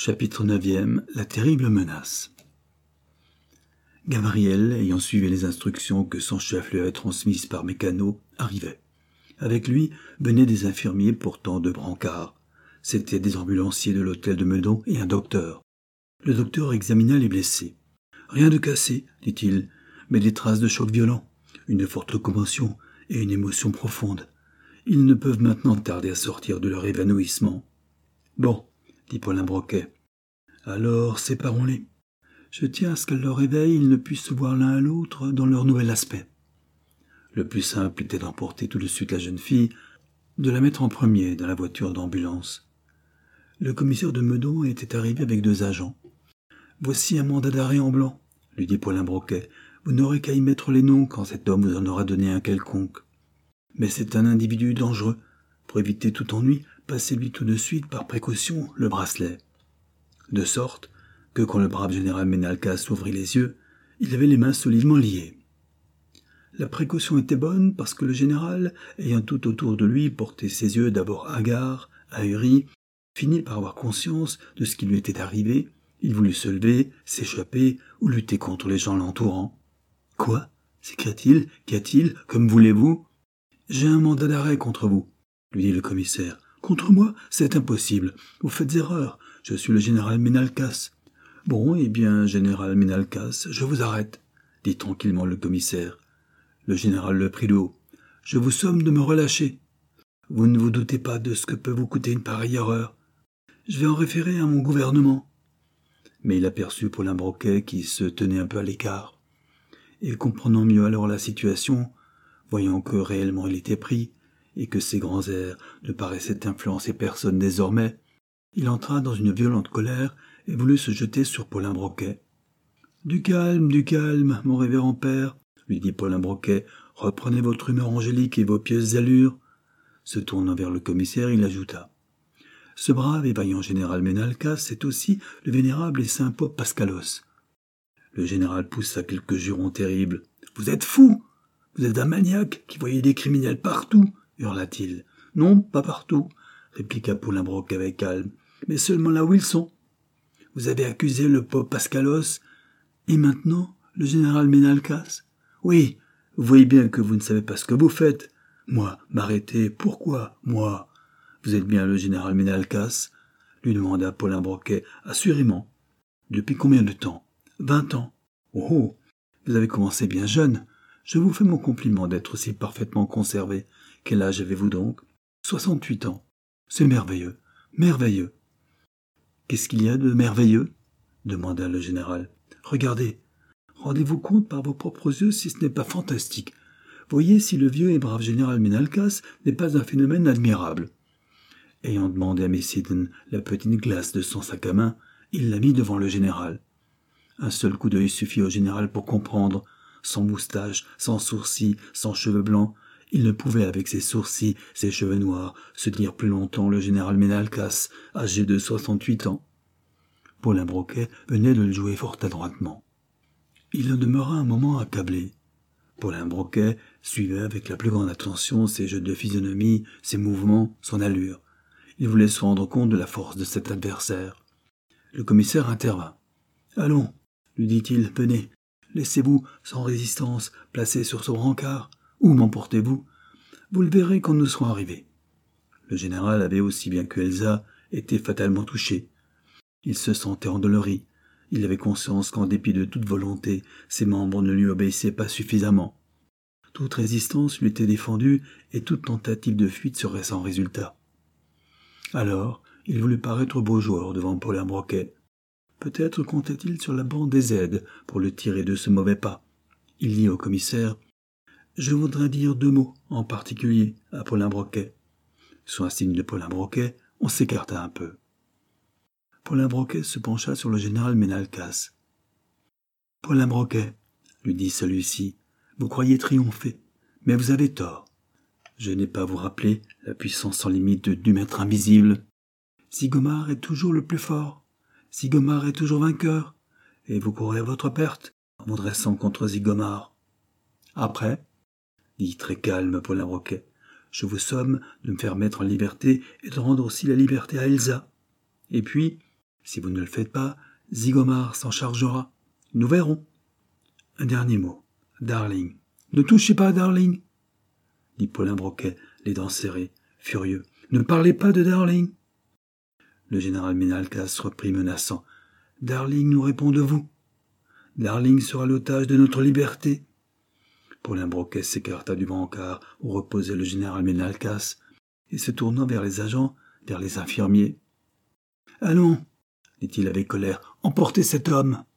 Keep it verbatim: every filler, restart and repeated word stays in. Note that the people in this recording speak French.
Chapitre neuvième. La terrible menace. Gabriel, ayant suivi les instructions que son chef lui avait transmises par mécano, arrivait. Avec lui venaient des infirmiers portant deux brancards. C'étaient des ambulanciers de l'hôtel de Meudon et un docteur. Le docteur examina les blessés. « Rien de cassé, dit-il, mais des traces de choc violent, une forte commotion et une émotion profonde. Ils ne peuvent maintenant tarder à sortir de leur évanouissement. »« Bon, dit Paulin Broquet. « Alors, séparons-les. Je tiens à ce qu'à leur réveil, ils ne puissent se voir l'un à l'autre dans leur nouvel aspect. » Le plus simple était d'emporter tout de suite la jeune fille, de la mettre en premier dans la voiture d'ambulance. Le commissaire de Meudon était arrivé avec deux agents. « Voici un mandat d'arrêt en blanc, » lui dit Paulin Broquet. « Vous n'aurez qu'à y mettre les noms quand cet homme vous en aura donné un quelconque. Mais c'est un individu dangereux. Pour éviter tout ennui, passez-lui tout de suite par précaution le bracelet. » De sorte que quand le brave général Menalcas ouvrit les yeux, il avait les mains solidement liées. La précaution était bonne parce que le général, ayant tout autour de lui porté ses yeux d'abord hagards, ahuris, finit par avoir conscience de ce qui lui était arrivé. Il voulut se lever, s'échapper ou lutter contre les gens l'entourant. « Quoi » s'écria-t-il. « Qu'y a-t-il ? Comme voulez-vous ?»« J'ai un mandat d'arrêt contre vous, » lui dit le commissaire. « Contre moi ? C'est impossible. Vous faites erreur. Je suis le général Menalcas. »« Bon, eh bien, général Menalcas, je vous arrête, » dit tranquillement le commissaire. Le général le prit de haut. « Je vous somme de me relâcher. Vous ne vous doutez pas de ce que peut vous coûter une pareille erreur. Je vais en référer à mon gouvernement. » Mais il aperçut Paulin Broquet qui se tenait un peu à l'écart. Et comprenant mieux alors la situation, voyant que réellement il était pris, et que ses grands airs ne paraissaient influencer personne désormais, il entra dans une violente colère et voulut se jeter sur Paulin Broquet. « Du calme, du calme, mon révérend père, » lui dit Paulin Broquet, « reprenez votre humeur angélique et vos pieuses allures. » Se tournant vers le commissaire, il ajouta. « Ce brave et vaillant général Menalcas, c'est aussi le vénérable et saint Pope Pascalos. » Le général poussa quelques jurons terribles. « Vous êtes fou! Vous êtes un maniaque qui voyait des criminels partout !» hurla-t-il. « Non, pas partout, » répliqua Paulin Broquet avec calme, « mais seulement là où ils sont. Vous avez accusé le Pope Pascalos, et maintenant le général Menalcas. Oui, vous voyez bien que vous ne savez pas ce que vous faites. Moi, m'arrêter, pourquoi, moi? Vous êtes bien le général Menalcas, lui demanda Paulin Broquet. Assurément. Depuis combien de temps? Vingt ans. Oh, oh, vous avez commencé bien jeune. Je vous fais mon compliment d'être si parfaitement conservé. Quel âge avez-vous donc? Soixante-huit ans. C'est merveilleux, merveilleux. Qu'est-ce qu'il y a de merveilleux? Demanda le général. Regardez, rendez-vous compte par vos propres yeux si ce n'est pas fantastique. Voyez si le vieux et brave général Menalcas n'est pas un phénomène admirable. Ayant demandé à Miss Eden la petite glace de son sac à main, il la mit devant le général. Un seul coup d'œil suffit au général pour comprendre. Sans moustache, sans sourcils, sans cheveux blancs, il ne pouvait, avec ses sourcils, ses cheveux noirs, se dire plus longtemps le général Menalcas, âgé de soixante-huit ans. Paulin Broquet venait de le jouer fort adroitement. Il en demeura un moment accablé. Paulin Broquet suivait avec la plus grande attention ses jeux de physionomie, ses mouvements, son allure. Il voulait se rendre compte de la force de cet adversaire. Le commissaire intervint. « Allons, » lui dit-il, « venez, laissez-vous, sans résistance, placer sur ce brancard. Où m'emportez-vous? Vous le verrez quand nous serons arrivés. » Le général avait, aussi bien que Elsa, été fatalement touché. Il se sentait endolori. Il avait conscience qu'en dépit de toute volonté, ses membres ne lui obéissaient pas suffisamment. Toute résistance lui était défendue et toute tentative de fuite serait sans résultat. Alors, il voulut paraître beau joueur devant Paulin Broquet. Peut-être comptait-il sur la bande des aides pour le tirer de ce mauvais pas. Il dit au commissaire « Je voudrais dire deux mots, en particulier, à Paulin Broquet. » Sur un signe de Paulin Broquet, on s'écarta un peu. Paulin Broquet se pencha sur le général Menalcas. « Paulin Broquet, » lui dit celui-ci, « vous croyez triompher, mais vous avez tort. Je n'ai pas à vous rappeler la puissance sans limite du maître invisible. Sigomar est toujours le plus fort. Sigomar est toujours vainqueur, et vous courez à votre perte en vous dressant contre Sigomar. Après, dit très calme Paulin Broquet, je vous somme de me faire mettre en liberté et de rendre aussi la liberté à Elsa. Et puis, Si vous ne le faites pas, Zigomar s'en chargera. Nous verrons. Un dernier mot. Darling. Ne touchez pas à Darling, dit Paulin Broquet, les dents serrées, furieux. Ne parlez pas de Darling. Le général Menalcas reprit menaçant. Darling nous répond de vous. Darling sera l'otage de notre liberté. Paulin Broquet s'écarta du brancard où reposait le général Menalcas et se tournant vers les agents, vers les infirmiers. Allons, dit-il avec colère, emportez cet homme.